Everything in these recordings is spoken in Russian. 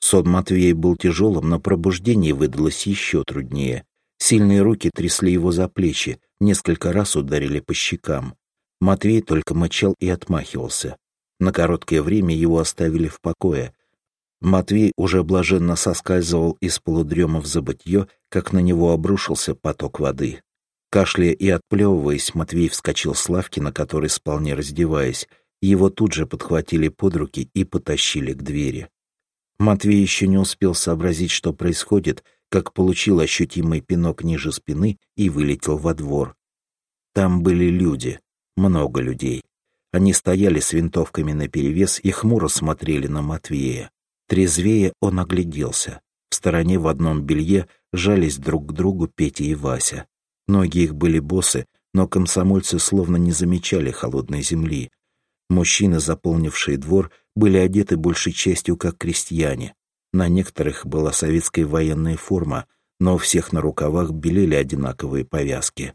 Сон Матвея был тяжелым, но пробуждение выдалось еще труднее. Сильные руки трясли его за плечи, несколько раз ударили по щекам. Матвей только мычал и отмахивался. На короткое время его оставили в покое. Матвей уже блаженно соскальзывал из полудрема в забытье, как на него обрушился поток воды. Кашляя и отплевываясь, Матвей вскочил с лавки, на которой спал, не раздеваясь. Его тут же подхватили под руки и потащили к двери. Матвей еще не успел сообразить, что происходит, как получил ощутимый пинок ниже спины и вылетел во двор. Там были люди, много людей. Они стояли с винтовками наперевес и хмуро смотрели на Матвея. Трезвее он огляделся. В стороне в одном белье жались друг к другу Петя и Вася. Ноги их были босы, но комсомольцы словно не замечали холодной земли. Мужчины, заполнившие двор, были одеты большей частью как крестьяне. На некоторых была советская военная форма, но у всех на рукавах белели одинаковые повязки.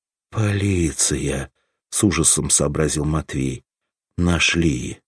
«Полиция!» — с ужасом сообразил Матвей. «Нашли!»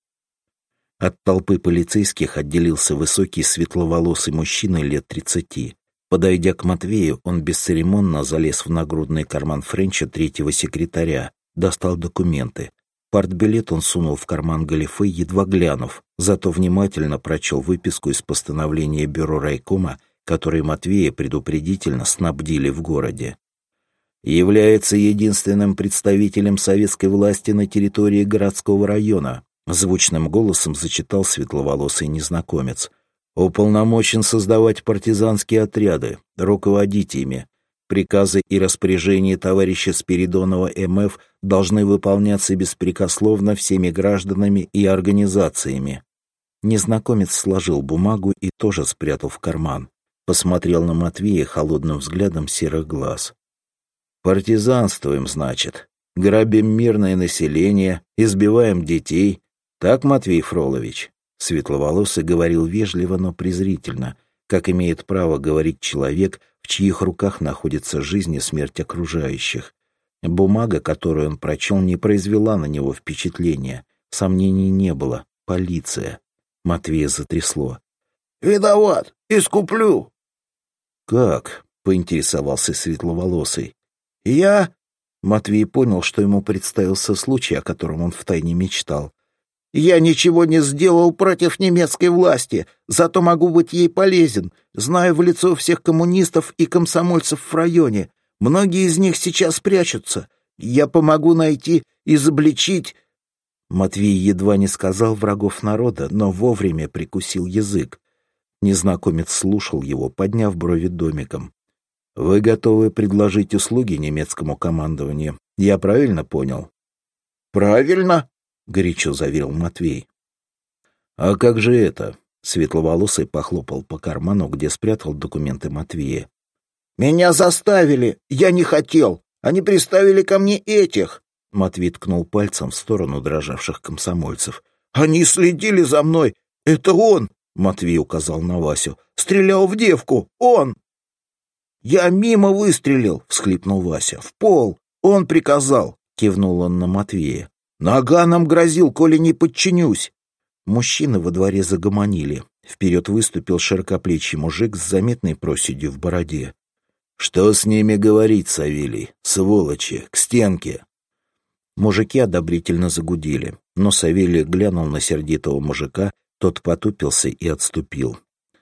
От толпы полицейских отделился высокий светловолосый мужчина лет 30. Подойдя к Матвею, он бесцеремонно залез в нагрудный карман Френча третьего секретаря, достал документы. Партбилет он сунул в карман галифе, едва глянув, зато внимательно прочел выписку из постановления бюро райкома, который Матвея предупредительно снабдили в городе. «Является единственным представителем советской власти на территории городского района», звучным голосом зачитал светловолосый незнакомец. «Уполномочен создавать партизанские отряды, руководить ими. Приказы и распоряжения товарища Спиридонова МФ должны выполняться беспрекословно всеми гражданами и организациями». Незнакомец сложил бумагу и тоже спрятал в карман. Посмотрел на Матвея холодным взглядом серых глаз. «Партизанствуем, значит. Грабим мирное население, избиваем детей. Так, Матвей Фролович?» Светловолосый говорил вежливо, но презрительно, как имеет право говорить человек, в чьих руках находится жизнь и смерть окружающих. Бумага, которую он прочел, не произвела на него впечатления. Сомнений не было. Полиция. Матвея затрясло. «Виноват! Искуплю!» «Как?» — поинтересовался светловолосый. «Я...» — Матвей понял, что ему представился случай, о котором он втайне мечтал. «Я ничего не сделал против немецкой власти, зато могу быть ей полезен. Знаю в лицо всех коммунистов и комсомольцев в районе. Многие из них сейчас прячутся. Я помогу найти, изобличить...» Матвей едва не сказал врагов народа, но вовремя прикусил язык. Незнакомец слушал его, подняв брови домиком. «Вы готовы предложить услуги немецкому командованию? Я правильно понял?» «Правильно», — горячо заверил Матвей. «А как же это?» — светловолосый похлопал по карману, где спрятал документы Матвея. «Меня заставили! Я не хотел! Они приставили ко мне этих!» Матвей ткнул пальцем в сторону дрожавших комсомольцев. «Они следили за мной! Это он!» — Матвей указал на Васю. «Стрелял в девку! Он!» «Я мимо выстрелил!» — всхлипнул Вася. «В пол! Он приказал!» — кивнул он на Матвея. «Наганом грозил, коли не подчинюсь!» Мужчины во дворе загомонили. Вперед выступил широкоплечий мужик с заметной проседью в бороде. «Что с ними говорить, Савелий? Сволочи! К стенке!» Мужики одобрительно загудели, но Савелий глянул на сердитого мужика, тот потупился и отступил.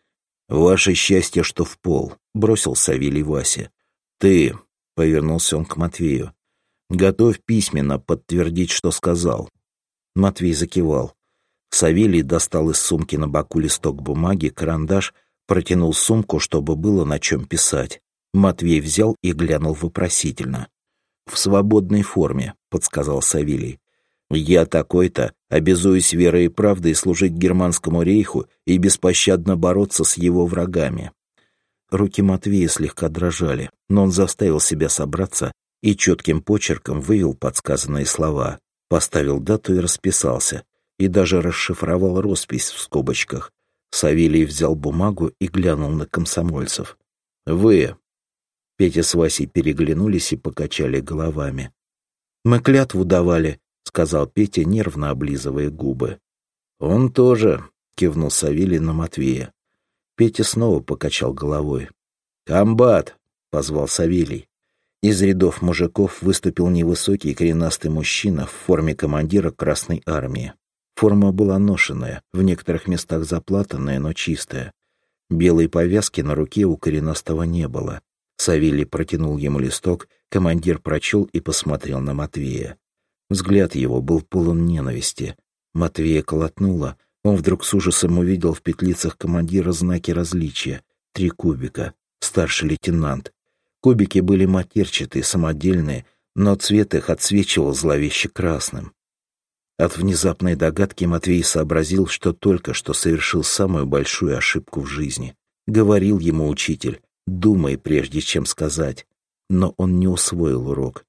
«Ваше счастье, что в пол», — бросил Савелий Васе. «Ты», — повернулся он к Матвею, — «готовь письменно подтвердить, что сказал». Матвей закивал. Савелий достал из сумки на боку листок бумаги, карандаш, протянул сумку, чтобы было на чем писать. Матвей взял и глянул вопросительно. «В свободной форме», — подсказал Савелий. «Я такой-то обязуюсь верой и правдой служить германскому рейху и беспощадно бороться с его врагами». Руки Матвея слегка дрожали, но он заставил себя собраться и четким почерком вывел подсказанные слова, поставил дату и расписался, и даже расшифровал роспись в скобочках. Савелий взял бумагу и глянул на комсомольцев. «Вы...» Петя с Васей переглянулись и покачали головами. «Мы клятву давали», — сказал Петя, нервно облизывая губы. «Он тоже», — кивнул Савелий на Матвея. Петя снова покачал головой. «Комбат!» — позвал Савелий. Из рядов мужиков выступил невысокий коренастый мужчина в форме командира Красной Армии. Форма была ношеная, в некоторых местах заплатанная, но чистая. Белой повязки на руке у коренастого не было. Савелий протянул ему листок, командир прочел и посмотрел на Матвея. Взгляд его был полон ненависти. Матвея колотнуло. Он вдруг с ужасом увидел в петлицах командира знаки различия. 3 кубика. Старший лейтенант. Кубики были матерчатые, самодельные, но цвет их отсвечивал зловеще красным. От внезапной догадки Матвей сообразил, что только что совершил самую большую ошибку в жизни. Говорил ему учитель: «Думай, прежде чем сказать». Но он не усвоил урок.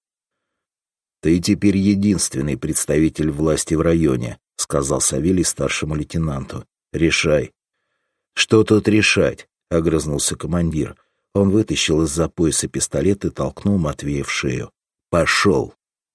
«Ты теперь единственный представитель власти в районе», — сказал Савелий старшему лейтенанту. «Решай». «Что тут решать?» — огрызнулся командир. Он вытащил из-за пояса пистолет и толкнул Матвея в шею. «Пошел!»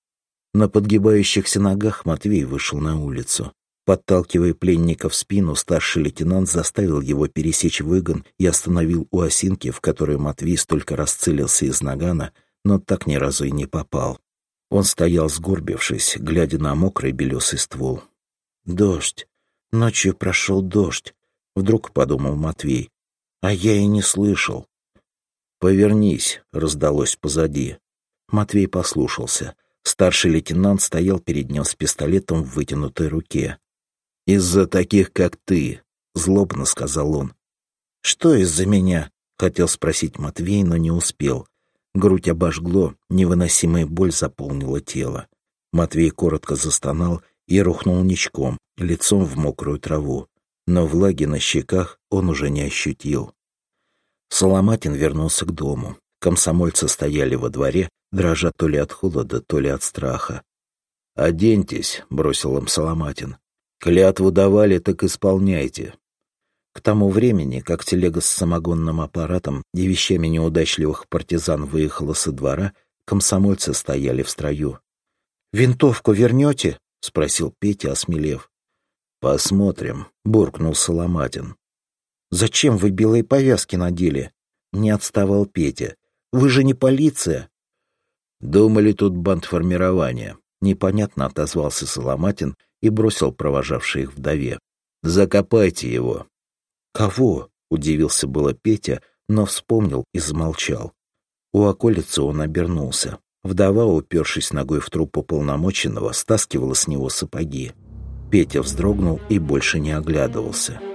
На подгибающихся ногах Матвей вышел на улицу. Подталкивая пленника в спину, старший лейтенант заставил его пересечь выгон и остановил у осинки, в которую Матвей столько раз целился из нагана, но так ни разу и не попал. Он стоял сгорбившись, глядя на мокрый белесый ствол. «Дождь. Ночью прошел дождь», — вдруг подумал Матвей. «А я и не слышал». «Повернись», — раздалось позади. Матвей послушался. Старший лейтенант стоял перед ним с пистолетом в вытянутой руке. «Из-за таких, как ты», — злобно сказал он. «Что из-за меня?» — хотел спросить Матвей, но не успел. Грудь обожгло, невыносимая боль заполнила тело. Матвей коротко застонал и рухнул ничком, лицом в мокрую траву. Но влаги на щеках он уже не ощутил. Соломатин вернулся к дому. Комсомольцы стояли во дворе, дрожа то ли от холода, то ли от страха. «Оденьтесь», — бросил им Соломатин. «Клятву давали, так исполняйте». К тому времени, как телега с самогонным аппаратом и вещами неудачливых партизан выехала со двора, комсомольцы стояли в строю. «Винтовку вернете?» — спросил Петя, осмелев. «Посмотрим», — буркнул Соломатин. «Зачем вы белые повязки надели?» — не отставал Петя. «Вы же не полиция». «Думали, тут бандформирование», — непонятно отозвался Соломатин и бросил провожавший их вдове. «Закопайте его». «Кого?» — удивился было Петя, но вспомнил и замолчал. У околицы он обернулся. Вдова, упершись ногой в труп уполномоченного, стаскивала с него сапоги. Петя вздрогнул и больше не оглядывался.